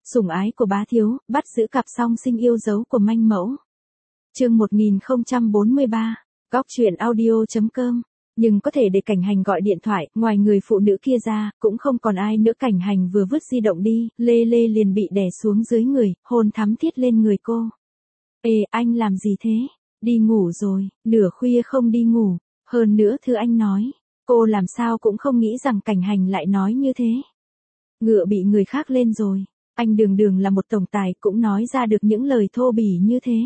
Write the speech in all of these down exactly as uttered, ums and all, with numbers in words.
Sủng ái của bá thiếu, bắt giữ cặp song sinh yêu dấu của manh mẫu. Chương một nghìn không trăm bốn mươi ba, góc truyện audio chấm com. Nhưng có thể để Cảnh Hành gọi điện thoại, ngoài người phụ nữ kia ra, cũng không còn ai nữa. Cảnh Hành vừa vứt di động đi, Lê Lê liền bị đè xuống dưới người, hôn thắm thiết lên người cô. Ê, anh làm gì thế? Đi ngủ rồi, nửa khuya không đi ngủ. Hơn nữa thư anh nói, cô làm sao cũng không nghĩ rằng Cảnh Hành lại nói như thế. Ngựa bị người khác lên rồi. Anh đường đường là một tổng tài cũng nói ra được những lời thô bỉ như thế.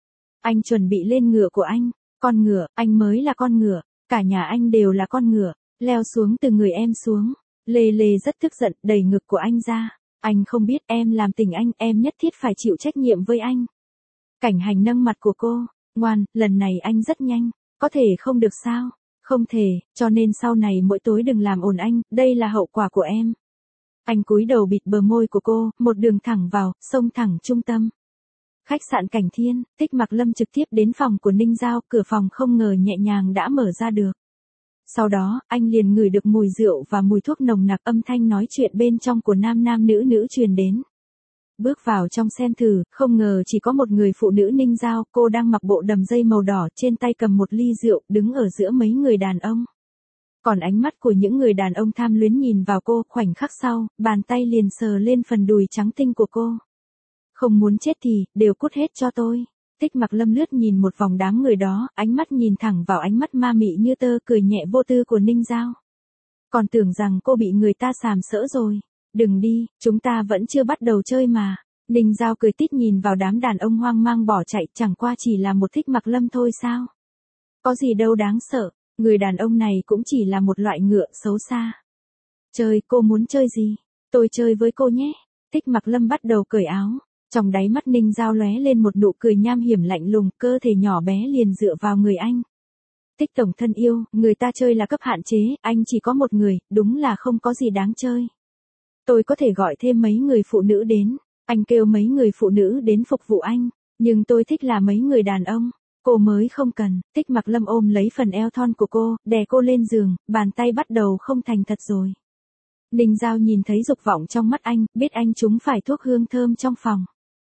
Anh chuẩn bị lên ngựa của anh. Con ngựa, anh mới là con ngựa. Cả nhà anh đều là con ngựa. Leo xuống từ người em xuống. Lê Lê rất tức giận, đẩy ngực của anh ra. Anh không biết em làm tình anh, em nhất thiết phải chịu trách nhiệm với anh. Cảnh Hành nâng mặt của cô. Ngoan, lần này anh rất nhanh. Có thể không được sao? Không thể, cho nên sau này mỗi tối đừng làm ồn anh, đây là hậu quả của em. Anh cúi đầu bịt bờ môi của cô, một đường thẳng vào, xông thẳng trung tâm. Khách sạn Cảnh Thiên, Thích Mặc Lâm trực tiếp đến phòng của Ninh Giao, cửa phòng không ngờ nhẹ nhàng đã mở ra được. Sau đó, anh liền ngửi được mùi rượu và mùi thuốc nồng nặc, âm thanh nói chuyện bên trong của nam nam nữ nữ truyền đến. Bước vào trong xem thử, không ngờ chỉ có một người phụ nữ Ninh Giao, cô đang mặc bộ đầm dây màu đỏ, trên tay cầm một ly rượu, đứng ở giữa mấy người đàn ông. Còn ánh mắt của những người đàn ông tham luyến nhìn vào cô, khoảnh khắc sau, bàn tay liền sờ lên phần đùi trắng tinh của cô. Không muốn chết thì, đều cút hết cho tôi. Thích Mặc Lâm lướt nhìn một vòng đám người đó, ánh mắt nhìn thẳng vào ánh mắt ma mị như tơ, cười nhẹ vô tư của Ninh Giao. Còn tưởng rằng cô bị người ta sàm sỡ rồi. Đừng đi, chúng ta vẫn chưa bắt đầu chơi mà. Ninh Giao cười tít nhìn vào đám đàn ông hoang mang bỏ chạy, chẳng qua chỉ là một Thích Mặc Lâm thôi sao? Có gì đâu đáng sợ. Người đàn ông này cũng chỉ là một loại ngựa xấu xa. Chơi, cô muốn chơi gì? Tôi chơi với cô nhé. Thích Mặc Lâm bắt đầu cởi áo. Trong đáy mắt Ninh Giao lóe lên một nụ cười nham hiểm lạnh lùng, cơ thể nhỏ bé liền dựa vào người anh. Thích tổng thân yêu, người ta chơi là cấp hạn chế, anh chỉ có một người, đúng là không có gì đáng chơi. Tôi có thể gọi thêm mấy người phụ nữ đến. Anh kêu mấy người phụ nữ đến phục vụ anh. Nhưng tôi thích là mấy người đàn ông. Cô mới không cần. Thích Mặc Lâm ôm lấy phần eo thon của cô, đè cô lên giường, bàn tay bắt đầu không thành thật rồi. Ninh Giao nhìn thấy dục vọng trong mắt anh, biết anh trúng phải thuốc hương thơm trong phòng.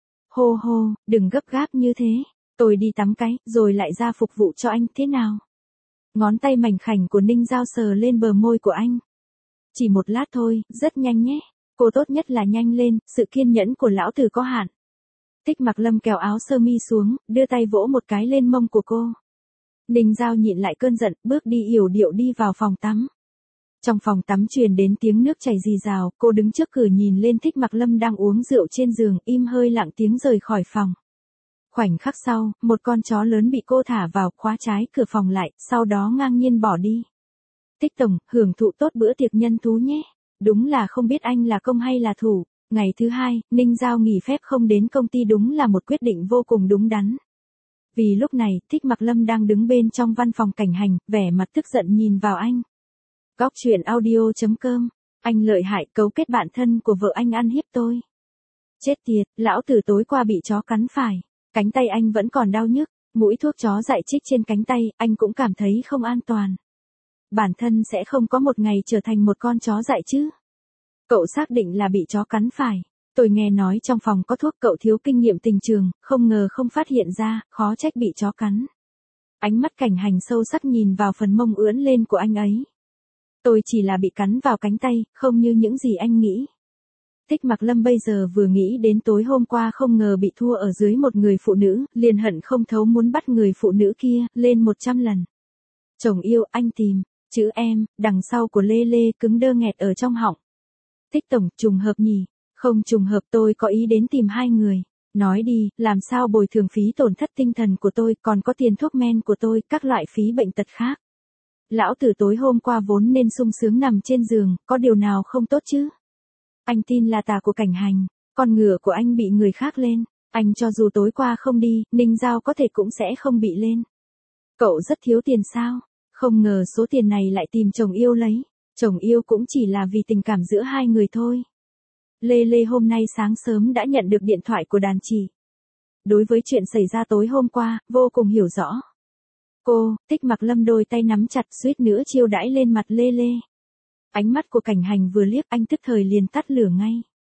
Hô hô, đừng gấp gáp như thế. Tôi đi tắm cái, rồi lại ra phục vụ cho anh, thế nào? Ngón tay mảnh khảnh của Ninh Giao sờ lên bờ môi của anh. Chỉ một lát thôi, rất nhanh nhé. Cô tốt nhất là nhanh lên, sự kiên nhẫn của lão tử có hạn. Thích Mặc Lâm kéo áo sơ mi xuống, đưa tay vỗ một cái lên mông của cô. Ninh Giao nhịn lại cơn giận, bước đi yểu điệu đi vào phòng tắm. Trong phòng tắm truyền đến tiếng nước chảy rì rào, cô đứng trước cửa nhìn lên Thích Mặc Lâm đang uống rượu trên giường, im hơi lặng tiếng rời khỏi phòng. Khoảnh khắc sau, một con chó lớn bị cô thả vào, khóa trái cửa phòng lại, sau đó ngang nhiên bỏ đi. Thích tổng, hưởng thụ tốt bữa tiệc nhân thú nhé. Đúng là không biết anh là công hay là thủ. Ngày thứ hai, Ninh Giao nghỉ phép không đến công ty đúng là một quyết định vô cùng đúng đắn. Vì lúc này, Thích Mặc Lâm đang đứng bên trong văn phòng Cảnh Hành, vẻ mặt tức giận nhìn vào anh. Góc truyện audio chấm com. Anh lợi hại, cấu kết bạn thân của vợ anh ăn hiếp tôi. Chết tiệt, lão tử tối qua bị chó cắn phải. Cánh tay anh vẫn còn đau nhức, mũi thuốc chó dại chích trên cánh tay, anh cũng cảm thấy không an toàn. Bản thân sẽ không có một ngày trở thành một con chó dại chứ. Cậu xác định là bị chó cắn phải. Tôi nghe nói trong phòng có thuốc, cậu thiếu kinh nghiệm tình trường, không ngờ không phát hiện ra, khó trách bị chó cắn. Ánh mắt Cảnh Hành sâu sắc nhìn vào phần mông ưỡn lên của anh ấy. Tôi chỉ là bị cắn vào cánh tay, không như những gì anh nghĩ. Thích Mặc Lâm bây giờ vừa nghĩ đến tối hôm qua không ngờ bị thua ở dưới một người phụ nữ, liền hận không thấu muốn bắt người phụ nữ kia lên một trăm lần. Chồng yêu, anh tìm, chữ em, đằng sau của Lê Lê cứng đơ nghẹt ở trong họng. Thích tổng, trùng hợp nhỉ? Không trùng hợp, tôi có ý đến tìm hai người. Nói đi, làm sao bồi thường phí tổn thất tinh thần của tôi, còn có tiền thuốc men của tôi, các loại phí bệnh tật khác. Lão tử tối hôm qua vốn nên sung sướng nằm trên giường, có điều nào không tốt chứ? Anh tin là tà của Cảnh Hành, con ngựa của anh bị người khác lên, anh cho dù tối qua không đi, Ninh Giao có thể cũng sẽ không bị lên. Cậu rất thiếu tiền sao? Không ngờ số tiền này lại tìm chồng yêu lấy. Chồng yêu cũng chỉ là vì tình cảm giữa hai người thôi. Lê Lê hôm nay sáng sớm đã nhận được điện thoại của đàn chị. Đối với chuyện xảy ra tối hôm qua, vô cùng hiểu rõ. Cô, Thích Mặc Lâm đôi tay nắm chặt suýt nữa chiêu đãi lên mặt Lê Lê. Ánh mắt của Cảnh Hành vừa liếc anh tức thời liền tắt lửa ngay.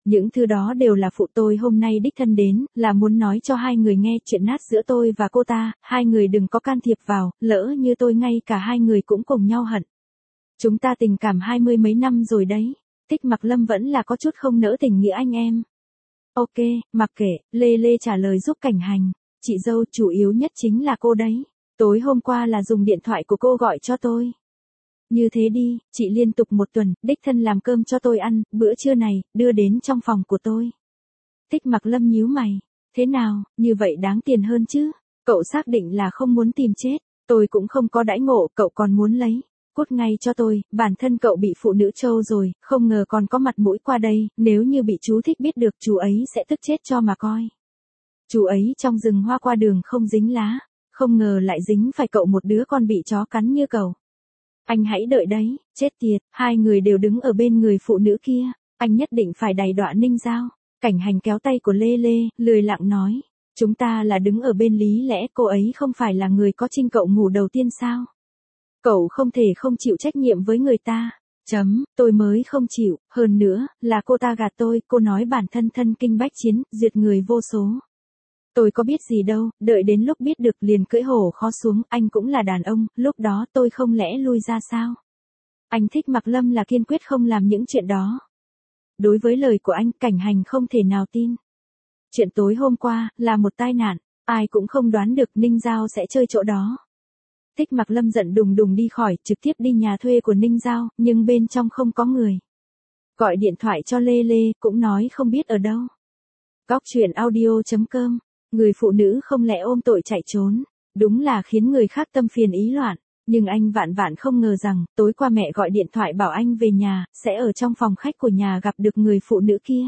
Những thứ đó đều là phụ tôi hôm nay đích thân đến, là muốn nói cho hai người nghe chuyện nát giữa tôi và cô ta, hai người đừng có can thiệp vào, lỡ như tôi ngay cả hai người cũng cùng nhau hận. Chúng ta tình cảm hai mươi mấy năm rồi đấy. Thích Mặc Lâm vẫn là có chút không nỡ tình nghĩa anh em. Ok, mặc kệ, Lê Lê trả lời giúp Cảnh Hành. Chị dâu chủ yếu nhất chính là cô đấy. Tối hôm qua là dùng điện thoại của cô gọi cho tôi. Như thế đi, chị liên tục một tuần, đích thân làm cơm cho tôi ăn, bữa trưa này, đưa đến trong phòng của tôi. Thích Mặc Lâm nhíu mày. Thế nào, như vậy đáng tiền hơn chứ? Cậu xác định là không muốn tìm chết. Tôi cũng không có đãi ngộ, cậu còn muốn lấy. Cút ngay cho tôi, bản thân cậu bị phụ nữ trâu rồi, không ngờ còn có mặt mũi qua đây, nếu như bị chú Thích biết được chú ấy sẽ tức chết cho mà coi. Chú ấy trong rừng hoa qua đường không dính lá, không ngờ lại dính phải cậu một đứa con bị chó cắn như cậu. Anh hãy đợi đấy, chết tiệt, hai người đều đứng ở bên người phụ nữ kia, anh nhất định phải đày đọa Ninh Giao. Cảnh Hành kéo tay của Lê Lê, lười lặng nói, chúng ta là đứng ở bên lý lẽ, cô ấy không phải là người có trinh cậu ngủ đầu tiên sao? Cậu không thể không chịu trách nhiệm với người ta. Chấm, tôi mới không chịu, hơn nữa, là cô ta gạt tôi, cô nói bản thân thân kinh bách chiến, duyệt người vô số. Tôi có biết gì đâu, đợi đến lúc biết được liền cưỡi hổ khó xuống, anh cũng là đàn ông, lúc đó tôi không lẽ lui ra sao? Anh Thích Mặc Lâm là kiên quyết không làm những chuyện đó. Đối với lời của anh, Cảnh Hành không thể nào tin. Chuyện tối hôm qua, là một tai nạn, ai cũng không đoán được Ninh Giao sẽ chơi chỗ đó. Thích Mặc Lâm giận đùng đùng đi khỏi, trực tiếp đi nhà thuê của Ninh Giao, nhưng bên trong không có người. Gọi điện thoại cho Lê Lê, cũng nói không biết ở đâu. Góc truyện audio chấm com, người phụ nữ không lẽ ôm tội chạy trốn, đúng là khiến người khác tâm phiền ý loạn. Nhưng anh vạn vạn không ngờ rằng, tối qua mẹ gọi điện thoại bảo anh về nhà, sẽ ở trong phòng khách của nhà gặp được người phụ nữ kia.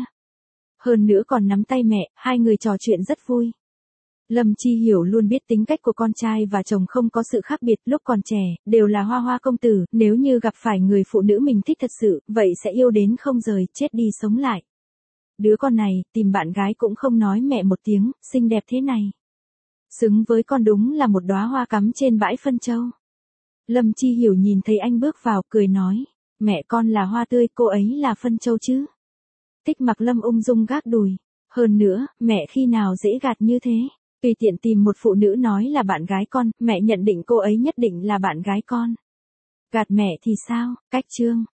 Hơn nữa còn nắm tay mẹ, hai người trò chuyện rất vui. Lâm Chi Hiểu luôn biết tính cách của con trai và chồng không có sự khác biệt, lúc còn trẻ, đều là hoa hoa công tử, nếu như gặp phải người phụ nữ mình thích thật sự, vậy sẽ yêu đến không rời, chết đi sống lại. Đứa con này, tìm bạn gái cũng không nói mẹ một tiếng, xinh đẹp thế này. Xứng với con đúng là một đóa hoa cắm trên bãi phân châu. Lâm Chi Hiểu nhìn thấy anh bước vào, cười nói, mẹ con là hoa tươi, cô ấy là phân châu chứ. Thích Mặc Lâm ung dung gác đùi, hơn nữa, mẹ khi nào dễ gạt như thế. Tùy tiện tìm một phụ nữ nói là bạn gái con, mẹ nhận định cô ấy nhất định là bạn gái con. Gạt mẹ thì sao, cách chương.